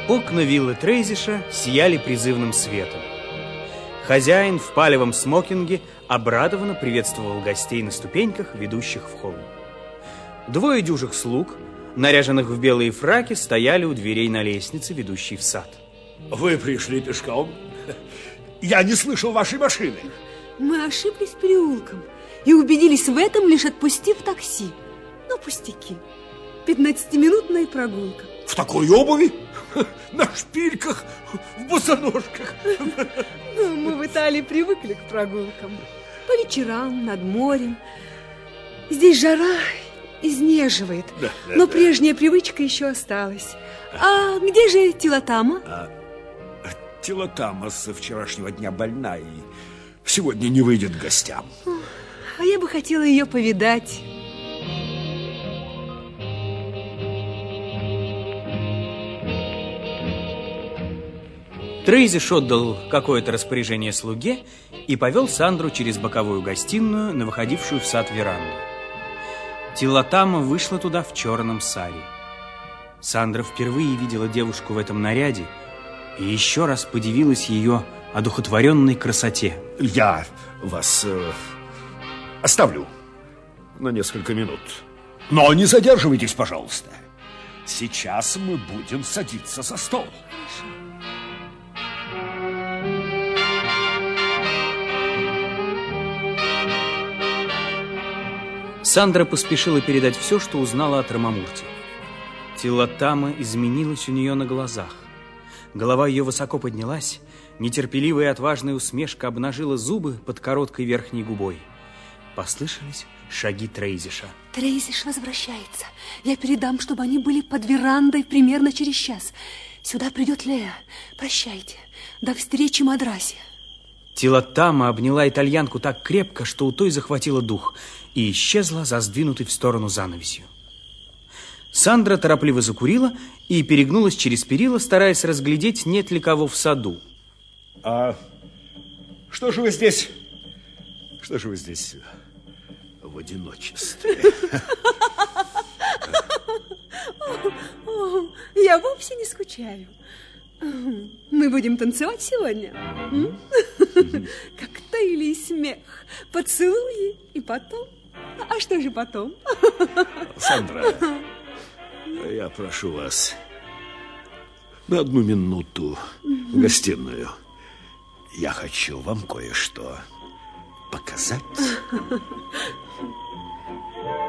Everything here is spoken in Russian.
Окна виллы Трейзиша сияли призывным светом. Хозяин в палевом смокинге обрадованно приветствовал гостей на ступеньках, ведущих в холл. Двое дюжих слуг, наряженных в белые фраки, стояли у дверей на лестнице, ведущей в сад. Вы пришли пешком? Я не слышал вашей машины. Мы ошиблись переулком и убедились в этом, лишь отпустив такси. Ну, пустяки. 15-минутная прогулка. В такой обуви? На шпильках, в босоножках. Ну, мы в Италии привыкли к прогулкам. По вечерам, над морем. Здесь жара изнеживает, но прежняя привычка еще осталась. А где же Тилотама? Тилотама со вчерашнего дня больна и сегодня не выйдет к гостям. А я бы хотела ее повидать. Трейзиш отдал какое-то распоряжение слуге и повел Сандру через боковую гостиную на выходившую в сад веранду. Тилотама вышла туда в черном саре. Сандра впервые видела девушку в этом наряде и еще раз подивилась ее одухотворенной красоте. Я вас оставлю на несколько минут. Но не задерживайтесь, пожалуйста. Сейчас мы будем садиться за стол. Сандра поспешила передать все, что узнала от Ромамурти. Тилотама изменилась у нее на глазах. Голова ее высоко поднялась, нетерпеливая и отважная усмешка обнажила зубы под короткой верхней губой. Послышались шаги Трейзиша. Трейзиш возвращается. Я передам, чтобы они были под верандой примерно через час. Сюда придет Леа. Прощайте. До встречи, Мадраси. Тилотама обняла итальянку так крепко, что у той захватило дух, и исчезла за сдвинутой в сторону занавесью. Сандра торопливо закурила и перегнулась через перила, стараясь разглядеть, нет ли кого в саду. А что же вы здесь? Что же вы здесь в одиночестве? Я вовсе не скучаю. Мы будем танцевать сегодня? Коктейли и смех, поцелуи и потом. А что же потом? Сандра, я прошу вас на 1 минуту в гостиную. Я хочу вам кое-что показать.